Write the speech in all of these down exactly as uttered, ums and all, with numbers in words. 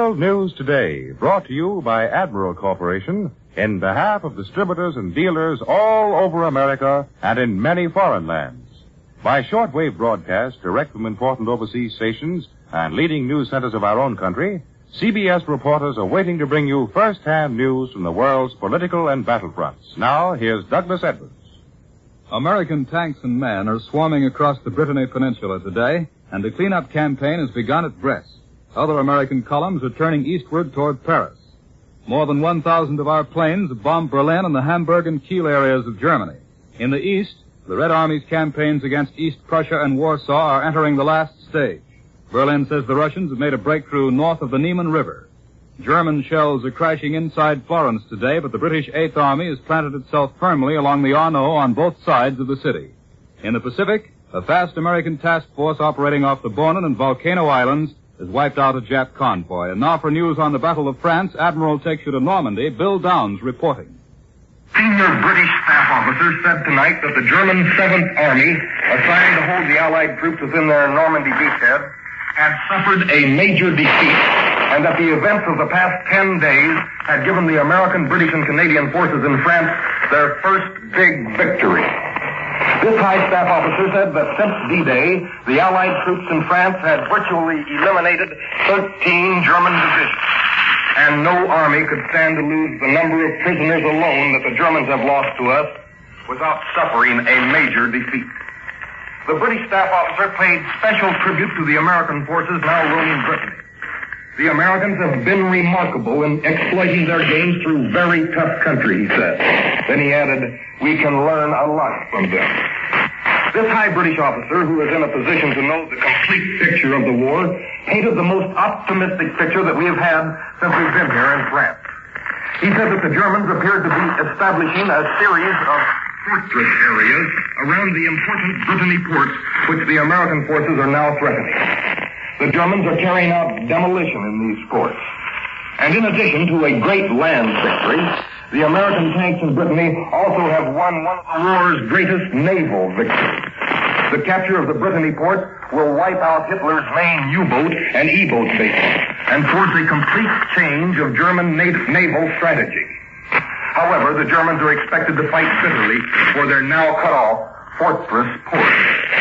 World News Today, brought to you by Admiral Corporation in behalf of distributors and dealers all over America and in many foreign lands. By shortwave broadcast direct from important overseas stations and leading news centers of our own country, C B S reporters are waiting to bring you first-hand news from the world's political and battlefronts. Now, here's Douglas Edwards. American tanks and men are swarming across the Brittany Peninsula today, and the cleanup campaign has begun at Brest. Other American columns are turning eastward toward Paris. More than one thousand of our planes have bombed Berlin and the Hamburg and Kiel areas of Germany. In the east, the Red Army's campaigns against East Prussia and Warsaw are entering the last stage. Berlin says the Russians have made a breakthrough north of the Niemen River. German shells are crashing inside Florence today, but the British Eighth Army has planted itself firmly along the Arno on both sides of the city. In the Pacific, a fast American task force operating off the Bonin and Volcano Islands has wiped out a Jap convoy. And now for news on the Battle of France, Admiral takes you to Normandy. Bill Downs reporting. Senior British staff officers said tonight that the German Seventh Army, assigned to hold the Allied troops within their Normandy beachhead, had suffered a major defeat, and that the events of the past ten days had given the American, British, and Canadian forces in France their first big victory. This high staff officer said that since D-Day, the Allied troops in France had virtually eliminated thirteen German divisions, and no army could stand to lose the number of prisoners alone that the Germans have lost to us without suffering a major defeat. The British staff officer paid special tribute to the American forces now roaming Brittany. The Americans have been remarkable in exploiting their gains through very tough country, he said. Then he added, we can learn a lot from them. This high British officer, who is in a position to know the complete picture of the war, painted the most optimistic picture that we have had since we've been here in France. He said that the Germans appeared to be establishing a series of fortress areas around the important Brittany ports, which the American forces are now threatening. The Germans are carrying out demolition in these ports. And in addition to a great land victory, the American tanks in Brittany also have won one of the war's greatest naval victories. The capture of the Brittany port will wipe out Hitler's main U-boat and E-boat bases and force a complete change of German na- naval strategy. However, the Germans are expected to fight bitterly for their now cut-off fortress ports.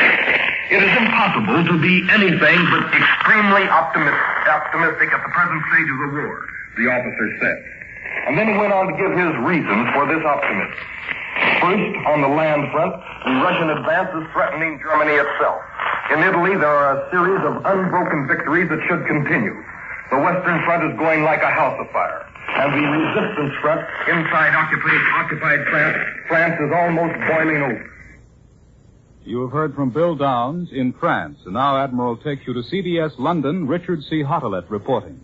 It is impossible to be anything but extremely optimistic, optimistic at the present stage of the war, the officer said. And then he went on to give his reasons for this optimism. First, on the land front, the Russian advance is threatening Germany itself. In Italy, there are a series of unbroken victories that should continue. The Western Front is going like a house afire, and the resistance front inside occupied, occupied France, France is almost boiling over. You have heard from Bill Downs in France, and now Admiral takes you to C B S London, Richard C. Hottelet reporting.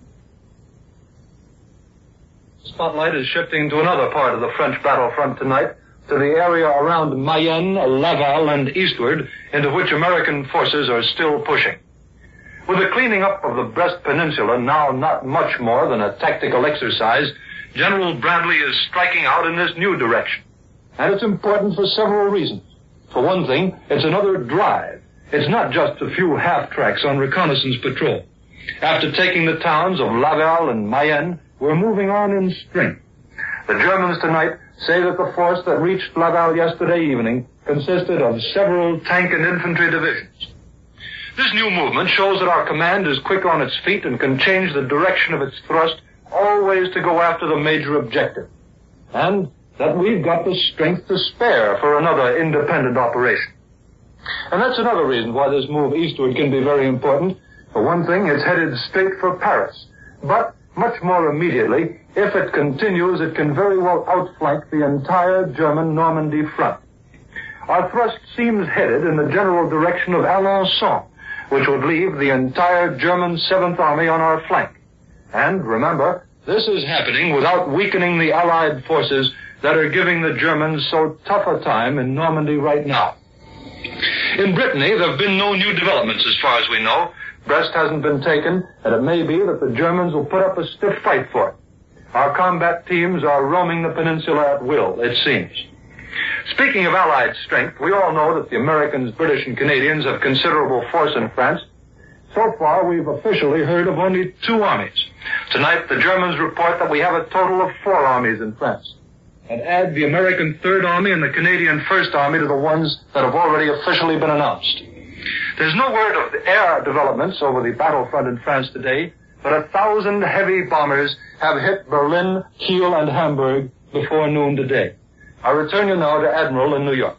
Spotlight is shifting to another part of the French battlefront tonight, to the area around Mayenne, Laval, and eastward, into which American forces are still pushing. With the cleaning up of the Brest Peninsula now not much more than a tactical exercise, General Bradley is striking out in this new direction. And it's important for several reasons. For one thing, it's another drive. It's not just a few half-tracks on reconnaissance patrol. After taking the towns of Laval and Mayenne, we're moving on in strength. The Germans tonight say that the force that reached Laval yesterday evening consisted of several tank and infantry divisions. This new movement shows that our command is quick on its feet and can change the direction of its thrust always to go after the major objective. And that we've got the strength to spare for another independent operation. And that's another reason why this move eastward can be very important. For one thing, it's headed straight for Paris. But much more immediately, if it continues, it can very well outflank the entire German Normandy front. Our thrust seems headed in the general direction of Alençon, which would leave the entire German Seventh Army on our flank. And remember, this is happening without weakening the Allied forces that are giving the Germans so tough a time in Normandy right now. In Brittany, there have been no new developments as far as we know. Brest hasn't been taken, and it may be that the Germans will put up a stiff fight for it. Our combat teams are roaming the peninsula at will, it seems. Speaking of Allied strength, we all know that the Americans, British, and Canadians have considerable force in France. So far, we've officially heard of only two armies. Tonight, the Germans report that we have a total of four armies in France. And add the American Third Army and the Canadian First Army to the ones that have already officially been announced. There's no word of air developments over the battlefront in France today, but a thousand heavy bombers have hit Berlin, Kiel, and Hamburg before noon today. I return you now to Admiral in New York.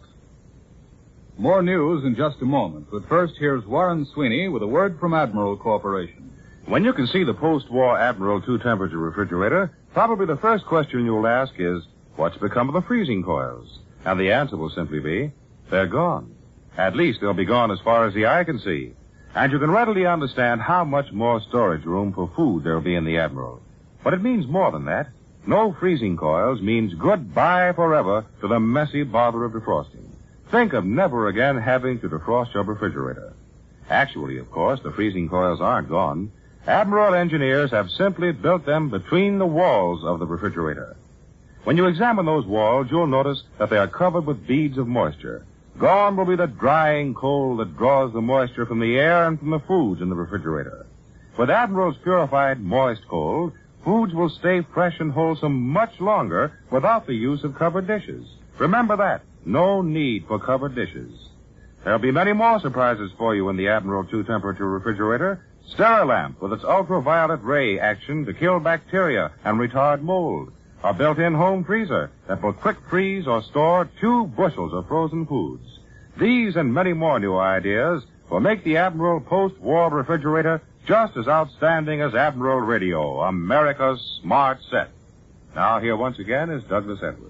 More news in just a moment, but first here's Warren Sweeney with a word from Admiral Corporation. When you can see the post-war Admiral two-temperature refrigerator, probably the first question you'll ask is, what's become of the freezing coils? And the answer will simply be, they're gone. At least they'll be gone as far as the eye can see. And you can readily understand how much more storage room for food there'll be in the Admiral. But it means more than that. No freezing coils means goodbye forever to the messy bother of defrosting. Think of never again having to defrost your refrigerator. Actually, of course, the freezing coils aren't gone. Admiral engineers have simply built them between the walls of the refrigerator. When you examine those walls, you'll notice that they are covered with beads of moisture. Gone will be the drying cold that draws the moisture from the air and from the foods in the refrigerator. With Admiral's purified moist cold, foods will stay fresh and wholesome much longer without the use of covered dishes. Remember that. No need for covered dishes. There'll be many more surprises for you in the Admiral two-temperature refrigerator. Sterilamp with its ultraviolet ray action to kill bacteria and retard mold. A built-in home freezer that will quick freeze or store two bushels of frozen foods. These and many more new ideas will make the Admiral post-war refrigerator just as outstanding as Admiral Radio, America's smart set. Now here once again is Douglas Edwards.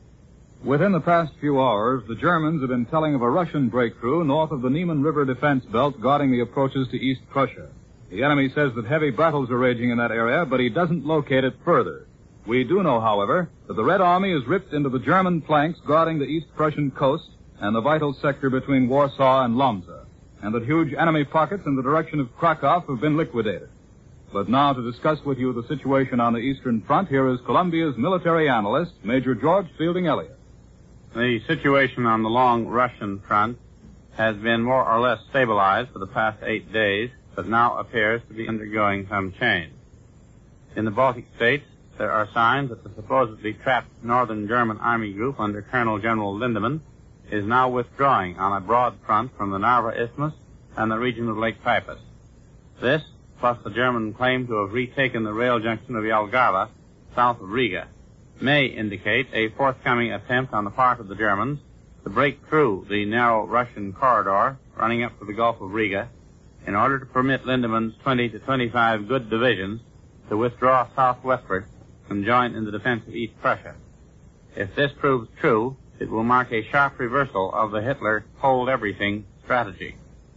Within the past few hours, the Germans have been telling of a Russian breakthrough north of the Niemen River defense belt guarding the approaches to East Prussia. The enemy says that heavy battles are raging in that area, but he doesn't locate it further. We do know, however, that the Red Army is ripped into the German flanks guarding the East Prussian coast and the vital sector between Warsaw and Lomza, and that huge enemy pockets in the direction of Krakow have been liquidated. But now to discuss with you the situation on the Eastern Front, here is Columbia's military analyst, Major George Fielding Elliott. The situation on the long Russian front has been more or less stabilized for the past eight days, but now appears to be undergoing some change. In the Baltic states, there are signs that the supposedly trapped Northern German Army group under Colonel General Lindemann is now withdrawing on a broad front from the Narva Isthmus and the region of Lake Peipus. This, plus the German claim to have retaken the rail junction of Jelgava, south of Riga, may indicate a forthcoming attempt on the part of the Germans to break through the narrow Russian corridor running up to the Gulf of Riga in order to permit Lindemann's twenty to twenty-five good divisions to withdraw southwestward and join in the defense of East Prussia. If this proves true, it will mark a sharp reversal of the Hitler hold everything strategy.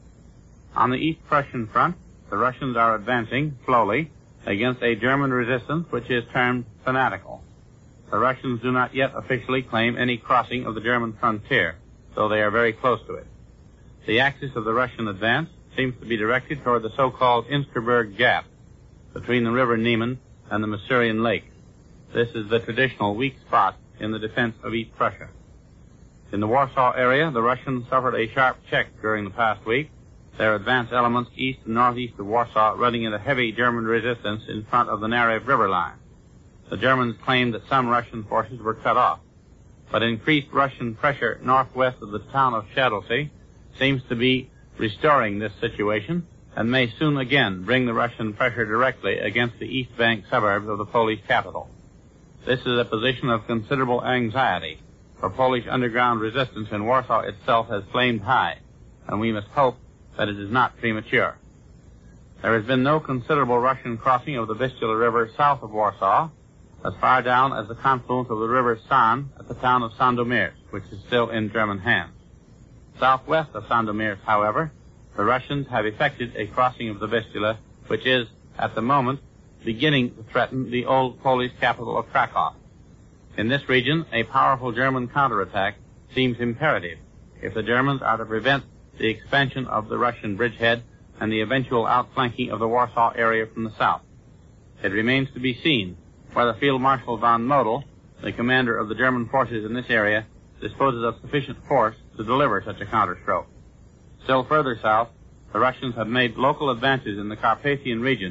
On the East Prussian front, the Russians are advancing slowly against a German resistance which is termed fanatical. The Russians do not yet officially claim any crossing of the German frontier, though they are very close to it. The axis of the Russian advance seems to be directed toward the so-called Insterberg Gap between the river Niemen and the Masurian Lake. This is the traditional weak spot in the defense of East Prussia. In the Warsaw area, the Russians suffered a sharp check during the past week, their advance elements east and northeast of Warsaw running into heavy German resistance in front of the Narew River line. The Germans claimed that some Russian forces were cut off, but increased Russian pressure northwest of the town of Shadowsea seems to be restoring this situation and may soon again bring the Russian pressure directly against the east bank suburbs of the Polish capital. This is a position of considerable anxiety, for Polish underground resistance in Warsaw itself has flamed high, and we must hope that it is not premature. There has been no considerable Russian crossing of the Vistula River south of Warsaw, as far down as the confluence of the river San at the town of Sandomierz, which is still in German hands. Southwest of Sandomierz, however, the Russians have effected a crossing of the Vistula, which is, at the moment, beginning to threaten the old Polish capital of Krakow. In this region, a powerful German counterattack seems imperative if the Germans are to prevent the expansion of the Russian bridgehead and the eventual outflanking of the Warsaw area from the south. It remains to be seen whether Field Marshal von Model, the commander of the German forces in this area, disposes of sufficient force to deliver such a counterstroke. Still further south, the Russians have made local advances in the Carpathian region,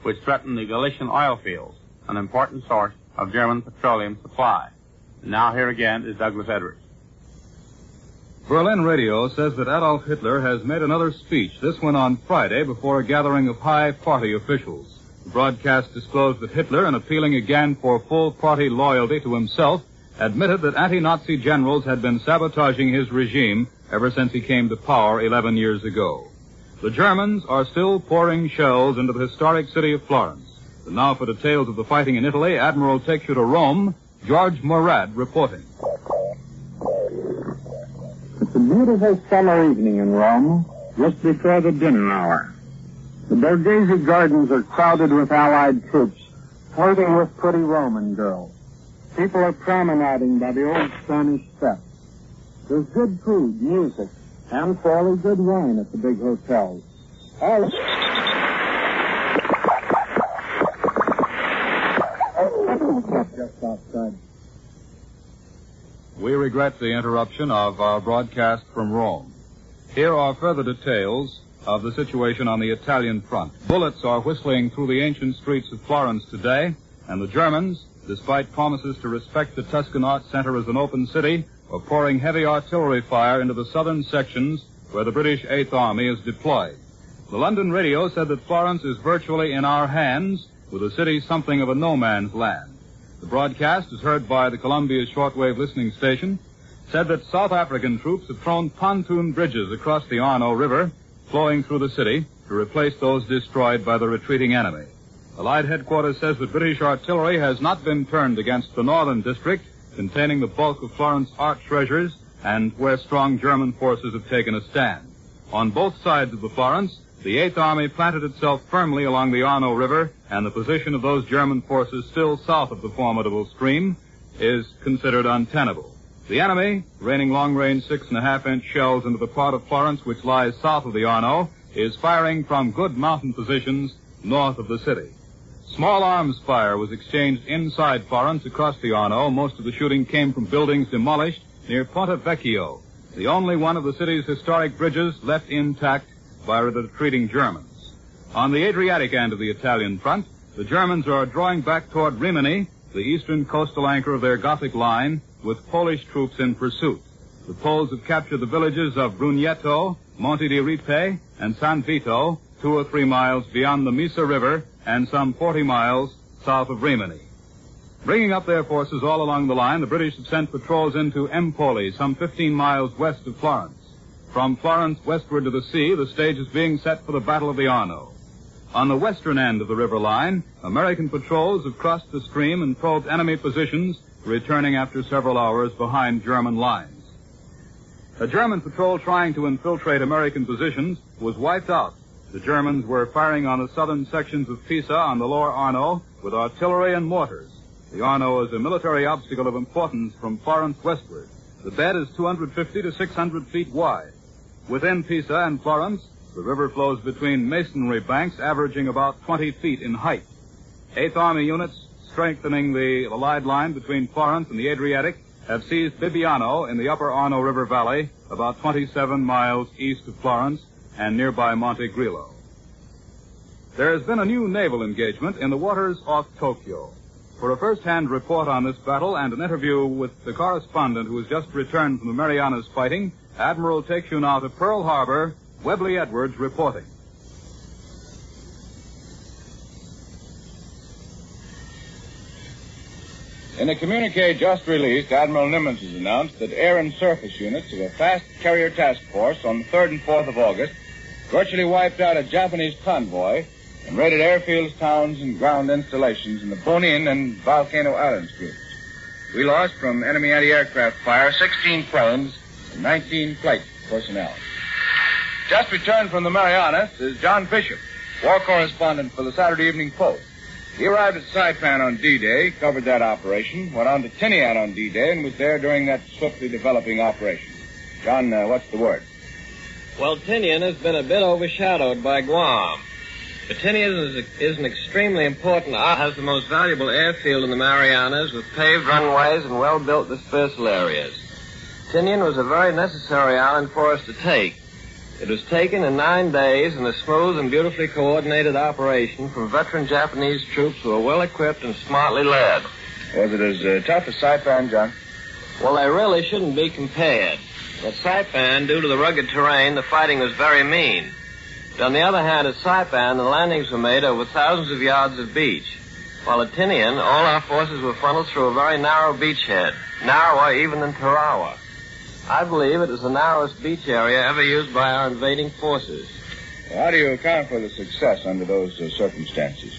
which threaten the Galician oil fields, an important source of German petroleum supply. And now here again is Douglas Edwards. Berlin radio says that Adolf Hitler has made another speech, this one on Friday, before a gathering of high party officials. The broadcast disclosed that Hitler, in appealing again for full party loyalty to himself, admitted that anti-Nazi generals had been sabotaging his regime ever since he came to power eleven years ago. The Germans are still pouring shells into the historic city of Florence. And now for details of the fighting in Italy, Admiral takes you to Rome. George Murad reporting. It's a beautiful summer evening in Rome, just before the dinner hour. The Borghese gardens are crowded with Allied troops, flirting with pretty Roman girls. People are promenading by the old Spanish steps. There's good food, music, and fairly good wine at the big hotels. All just outside. We regret the interruption of our broadcast from Rome. Here are further details of the situation on the Italian front. Bullets are whistling through the ancient streets of Florence today, and the Germans, despite promises to respect the Tuscan Art Center as an open city, are pouring heavy artillery fire into the southern sections where the British Eighth Army is deployed. The London radio said that Florence is virtually in our hands, with the city something of a no-man's land. The broadcast, as heard by the Columbia shortwave listening station, said that South African troops have thrown pontoon bridges across the Arno River, flowing through the city, to replace those destroyed by the retreating enemy. Allied headquarters says that British artillery has not been turned against the northern district, containing the bulk of Florence art treasures, and where strong German forces have taken a stand. On both sides of the Florence, the Eighth Army planted itself firmly along the Arno River, and the position of those German forces still south of the formidable stream is considered untenable. The enemy, raining long-range six-and-a-half-inch shells into the part of Florence which lies south of the Arno, is firing from good mountain positions north of the city. Small arms fire was exchanged inside Florence across the Arno. Most of the shooting came from buildings demolished near Ponte Vecchio, the only one of the city's historic bridges left intact by the retreating Germans. On the Adriatic end of the Italian front, the Germans are drawing back toward Rimini, the eastern coastal anchor of their Gothic line, with Polish troops in pursuit. The Poles have captured the villages of Brunetto, Monte di Ripe, and San Vito, two or three miles beyond the Misa River and some forty miles south of Rimini. Bringing up their forces all along the line, the British have sent patrols into Empoli, some fifteen miles west of Florence. From Florence westward to the sea, the stage is being set for the Battle of the Arno. On the western end of the river line, American patrols have crossed the stream and probed enemy positions, returning after several hours behind German lines. A German patrol trying to infiltrate American positions was wiped out. The Germans were firing on the southern sections of Pisa on the lower Arno with artillery and mortars. The Arno is a military obstacle of importance from Florence westward. The bed is two hundred fifty to six hundred feet wide. Within Pisa and Florence, the river flows between masonry banks averaging about twenty feet in height. Eighth Army units strengthening the Allied line between Florence and the Adriatic have seized Bibbiano in the upper Arno River Valley, about twenty-seven miles east of Florence and nearby Monte Grillo. There has been a new naval engagement in the waters off Tokyo. For a first-hand report on this battle and an interview with the correspondent who has just returned from the Marianas fighting, Admiral takes you now to Pearl Harbor. Webley Edwards reporting. In a communique just released, Admiral Nimitz has announced that air and surface units of a fast carrier task force on the third and fourth of August virtually wiped out a Japanese convoy and raided airfields, towns, and ground installations in the Bonin and Volcano Islands groups. We lost from enemy anti-aircraft fire sixteen planes and nineteen flight personnel. Just returned from the Marianas is John Bishop, war correspondent for the Saturday Evening Post. He arrived at Saipan on D-Day, covered that operation, went on to Tinian on D-Day, and was there during that swiftly developing operation. John, uh, what's the word? Well, Tinian has been a bit overshadowed by Guam. But Tinian is, is an extremely important island, has the most valuable airfield in the Marianas with paved runways and well-built dispersal areas. Tinian was a very necessary island for us to take. It was taken in nine days in a smooth and beautifully coordinated operation from veteran Japanese troops who were well equipped and smartly led. Was it as uh, tough as Saipan, John? Well, they really shouldn't be compared. At Saipan, due to the rugged terrain, the fighting was very mean. But on the other hand, at Saipan, the landings were made over thousands of yards of beach. While at Tinian, all our forces were funneled through a very narrow beachhead, narrower even than Tarawa. I believe it is the narrowest beach area ever used by our invading forces. Well, how do you account for the success under those uh, circumstances?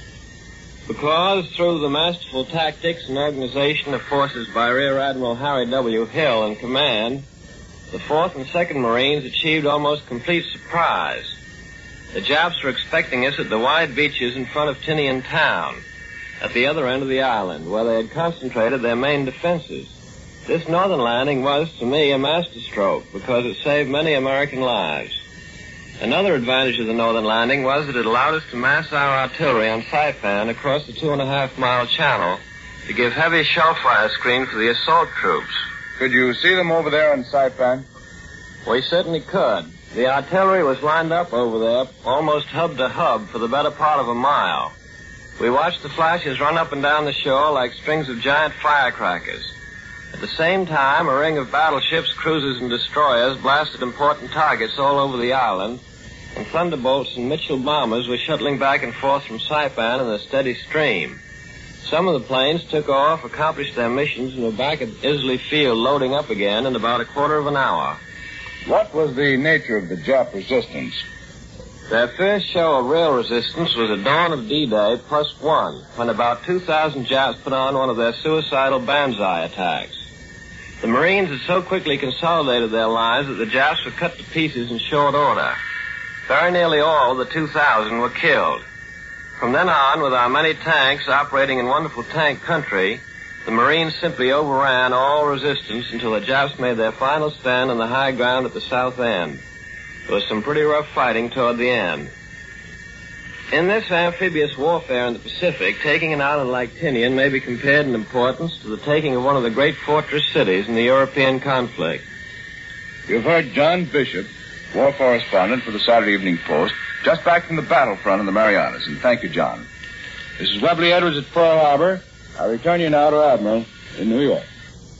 Because through the masterful tactics and organization of forces by Rear Admiral Harry W. Hill in command, the fourth and second Marines achieved almost complete surprise. The Japs were expecting us at the wide beaches in front of Tinian town, at the other end of the island, where they had concentrated their main defenses. This northern landing was, to me, a masterstroke because it saved many American lives. Another advantage of the northern landing was that it allowed us to mass our artillery on Saipan across the two and a half mile channel to give heavy shell fire screen for the assault troops. Could you see them over there on Saipan? We certainly could. The artillery was lined up over there, almost hub to hub, for the better part of a mile. We watched the flashes run up and down the shore like strings of giant firecrackers. At the same time, a ring of battleships, cruisers, and destroyers blasted important targets all over the island, and thunderbolts and Mitchell bombers were shuttling back and forth from Saipan in a steady stream. Some of the planes took off, accomplished their missions, and were back at Isley Field loading up again in about a quarter of an hour. What was the nature of the Jap resistance? Their first show of real resistance was at dawn of D-Day plus one, when about two thousand Japs put on one of their suicidal banzai attacks. The Marines had so quickly consolidated their lines that the Japs were cut to pieces in short order. Very nearly all of the two thousand were killed. From then on, with our many tanks operating in wonderful tank country, the Marines simply overran all resistance until the Japs made their final stand on the high ground at the south end. There was some pretty rough fighting toward the end. In this amphibious warfare in the Pacific, taking an island like Tinian may be compared in importance to the taking of one of the great fortress cities in the European conflict. You've heard John Bishop, war correspondent for the Saturday Evening Post, just back from the battlefront in the Marianas, and thank you, John. This is Webley Edwards at Pearl Harbor. I return you now to Admiral in New York.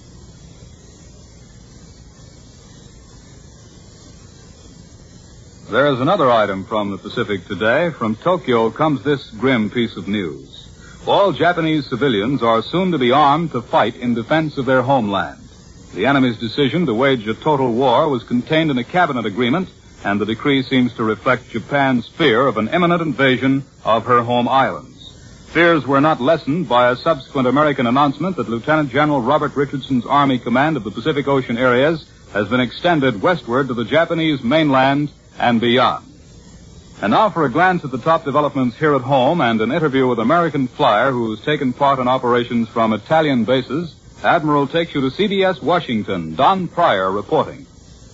There is another item from the Pacific today. From Tokyo comes this grim piece of news. All Japanese civilians are soon to be armed to fight in defense of their homeland. The enemy's decision to wage a total war was contained in a cabinet agreement, and the decree seems to reflect Japan's fear of an imminent invasion of her home islands. Fears were not lessened by a subsequent American announcement that Lieutenant General Robert Richardson's Army Command of the Pacific Ocean areas has been extended westward to the Japanese mainland and beyond. And now for a glance at the top developments here at home and an interview with American flyer who has taken part in operations from Italian bases. Admiral takes you to C B S Washington. Don Pryor reporting.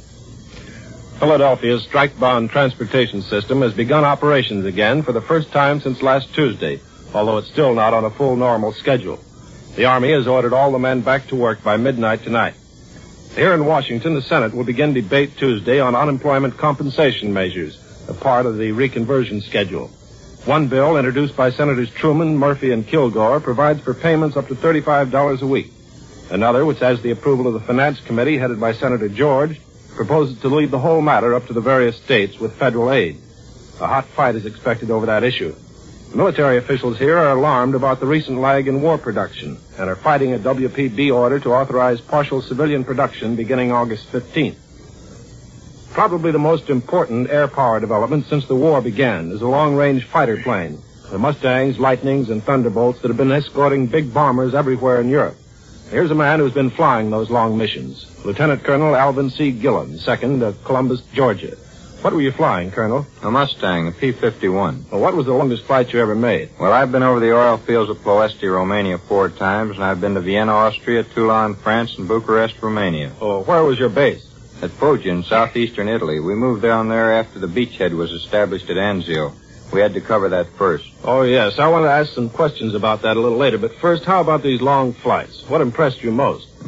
Philadelphia's strike-bound transportation system has begun operations again for the first time since last Tuesday, although it's still not on a full normal schedule. The Army has ordered all the men back to work by midnight tonight. Here in Washington, the Senate will begin debate Tuesday on unemployment compensation measures, a part of the reconversion schedule. One bill, introduced by Senators Truman, Murphy, and Kilgore, provides for payments up to thirty-five dollars a week. Another, which has the approval of the Finance Committee, headed by Senator George, proposes to leave the whole matter up to the various states with federal aid. A hot fight is expected over that issue. Military officials here are alarmed about the recent lag in war production and are fighting a W P B order to authorize partial civilian production beginning August fifteenth. Probably the most important air power development since the war began is a long-range fighter plane, the Mustangs, Lightnings, and Thunderbolts that have been escorting big bombers everywhere in Europe. Here's a man who's been flying those long missions, Lieutenant Colonel Alvin C. Gillen, second of Columbus, Georgia. What were you flying, Colonel? A Mustang, a P fifty-one. Well, what was the longest flight you ever made? Well, I've been over the oil fields of Ploesti, Romania four times, and I've been to Vienna, Austria, Toulon, France, and Bucharest, Romania. Oh, where was your base? At Foggia in southeastern Italy. We moved down there after the beachhead was established at Anzio. We had to cover that first. Oh, yes. I want to ask some questions about that a little later, but first, how about these long flights? What impressed you most?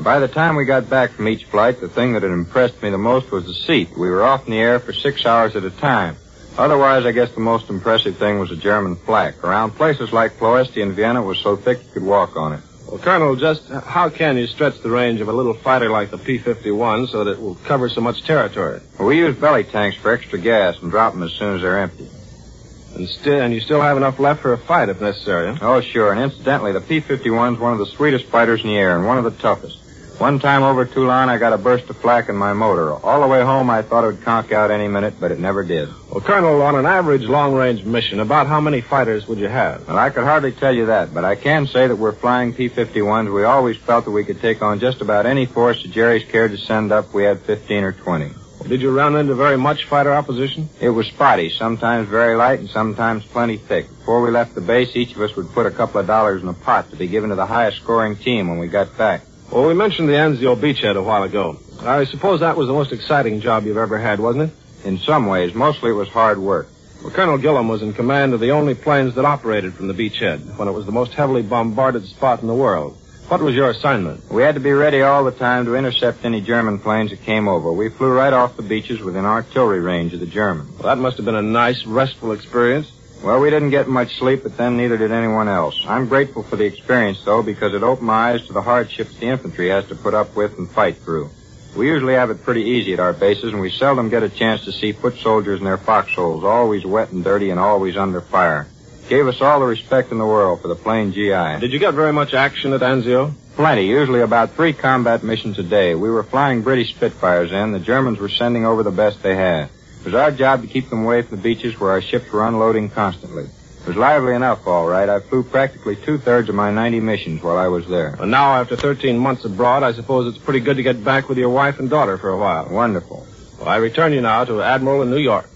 By the time we got back from each flight, the thing that had impressed me the most was the seat. We were off in the air for six hours at a time. Otherwise, I guess the most impressive thing was the German flak. Around places like Ploesti and Vienna, it was so thick you could walk on it. Well, Colonel, just how can you stretch the range of a little fighter like the P fifty-one so that it will cover so much territory? Well, we use belly tanks for extra gas and drop them as soon as they're empty. And, still, and you still have enough left for a fight if necessary, huh? Oh, sure. And incidentally, the P fifty-one's one of the sweetest fighters in the air and one of the toughest. One time over Toulon, I got a burst of flak in my motor. All the way home, I thought it would conk out any minute, but it never did. Well, Colonel, on an average long-range mission, about how many fighters would you have? Well, I could hardly tell you that, but I can say that we're flying P fifty-ones. We always felt that we could take on just about any force that Jerry's cared to send up. We had fifteen or twenty. Well, did you run into very much fighter opposition? It was spotty, sometimes very light and sometimes plenty thick. Before we left the base, each of us would put a couple of dollars in a pot to be given to the highest-scoring team when we got back. Well, we mentioned the Anzio beachhead a while ago. I suppose that was the most exciting job you've ever had, wasn't it? In some ways. Mostly it was hard work. Well, Colonel Gillum was in command of the only planes that operated from the beachhead when it was the most heavily bombarded spot in the world. What was your assignment? We had to be ready all the time to intercept any German planes that came over. We flew right off the beaches within artillery range of the Germans. Well, that must have been a nice, restful experience. Well, we didn't get much sleep, but then neither did anyone else. I'm grateful for the experience, though, because it opened my eyes to the hardships the infantry has to put up with and fight through. We usually have it pretty easy at our bases, and we seldom get a chance to see foot soldiers in their foxholes, always wet and dirty and always under fire. Gave us all the respect in the world for the plain G I. Did you get very much action at Anzio? Plenty, usually about three combat missions a day. We were flying British Spitfires in. The Germans were sending over the best they had. It was our job to keep them away from the beaches where our ships were unloading constantly. It was lively enough, all right. I flew practically two-thirds of my ninety missions while I was there. And now, after thirteen months abroad, I suppose it's pretty good to get back with your wife and daughter for a while. Wonderful. Well, I return you now to Admiral in New York.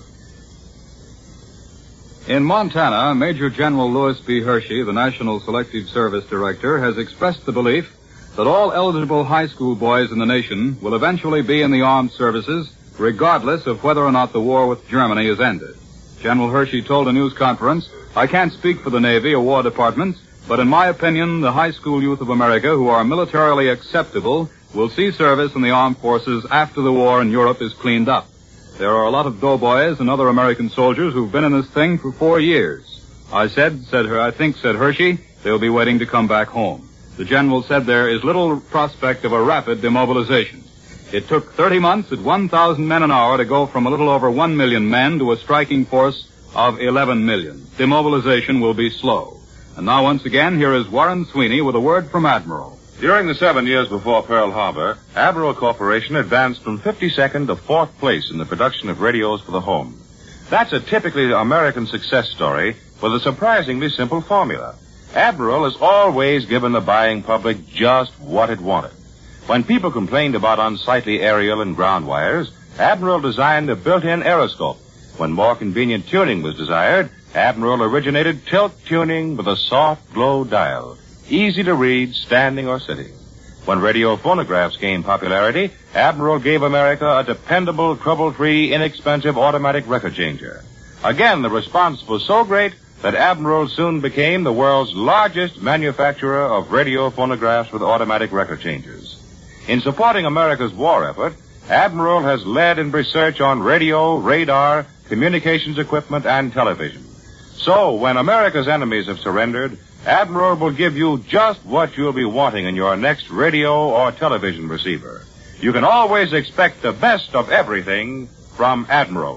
In Montana, Major General Louis B. Hershey, the National Selective Service Director, has expressed the belief that all eligible high school boys in the nation will eventually be in the armed services, regardless of whether or not the war with Germany is ended. General Hershey told a news conference, "I can't speak for the Navy or War Department, but in my opinion, the high school youth of America who are militarily acceptable will see service in the armed forces after the war in Europe is cleaned up. There are a lot of doughboys and other American soldiers who've been in this thing for four years. I said, said her, I think, said Hershey, they'll be waiting to come back home. The general said there is little prospect of a rapid demobilization. It took thirty months at one thousand men an hour to go from a little over one million men to a striking force of eleven million. Demobilization will be slow." And now, once again, here is Warren Sweeney with a word from Admiral. During the seven years before Pearl Harbor, Admiral Corporation advanced from fifty-second to fourth place in the production of radios for the home. That's a typically American success story with a surprisingly simple formula. Admiral has always given the buying public just what it wanted. When people complained about unsightly aerial and ground wires, Admiral designed a built-in aeroscope. When more convenient tuning was desired, Admiral originated tilt tuning with a soft glow dial, easy to read standing or sitting. When radio phonographs gained popularity, Admiral gave America a dependable, trouble-free, inexpensive automatic record changer. Again, the response was so great that Admiral soon became the world's largest manufacturer of radio phonographs with automatic record changers. In supporting America's war effort, Admiral has led in research on radio, radar, communications equipment, and television. So, when America's enemies have surrendered, Admiral will give you just what you'll be wanting in your next radio or television receiver. You can always expect the best of everything from Admiral.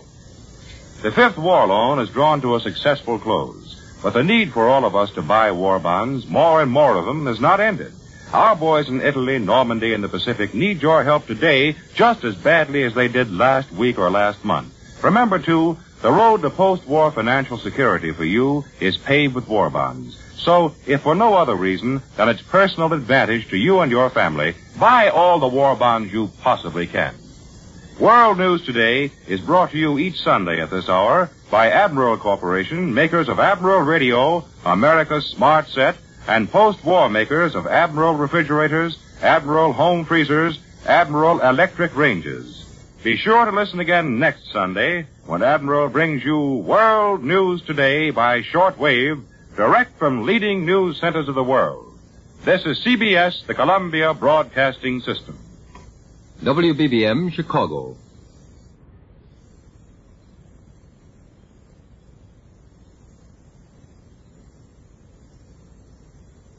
The fifth war loan has drawn to a successful close, but the need for all of us to buy war bonds, more and more of them, has not ended. Our boys in Italy, Normandy, and the Pacific need your help today just as badly as they did last week or last month. Remember, too, the road to post-war financial security for you is paved with war bonds. So, if for no other reason than its personal advantage to you and your family, buy all the war bonds you possibly can. World News Today is brought to you each Sunday at this hour by Admiral Corporation, makers of Admiral Radio, America's Smart Set, and post-war makers of Admiral refrigerators, Admiral home freezers, Admiral electric ranges. Be sure to listen again next Sunday when Admiral brings you World News Today by shortwave, direct from leading news centers of the world. This is C B S, the Columbia Broadcasting System. W B B M, Chicago.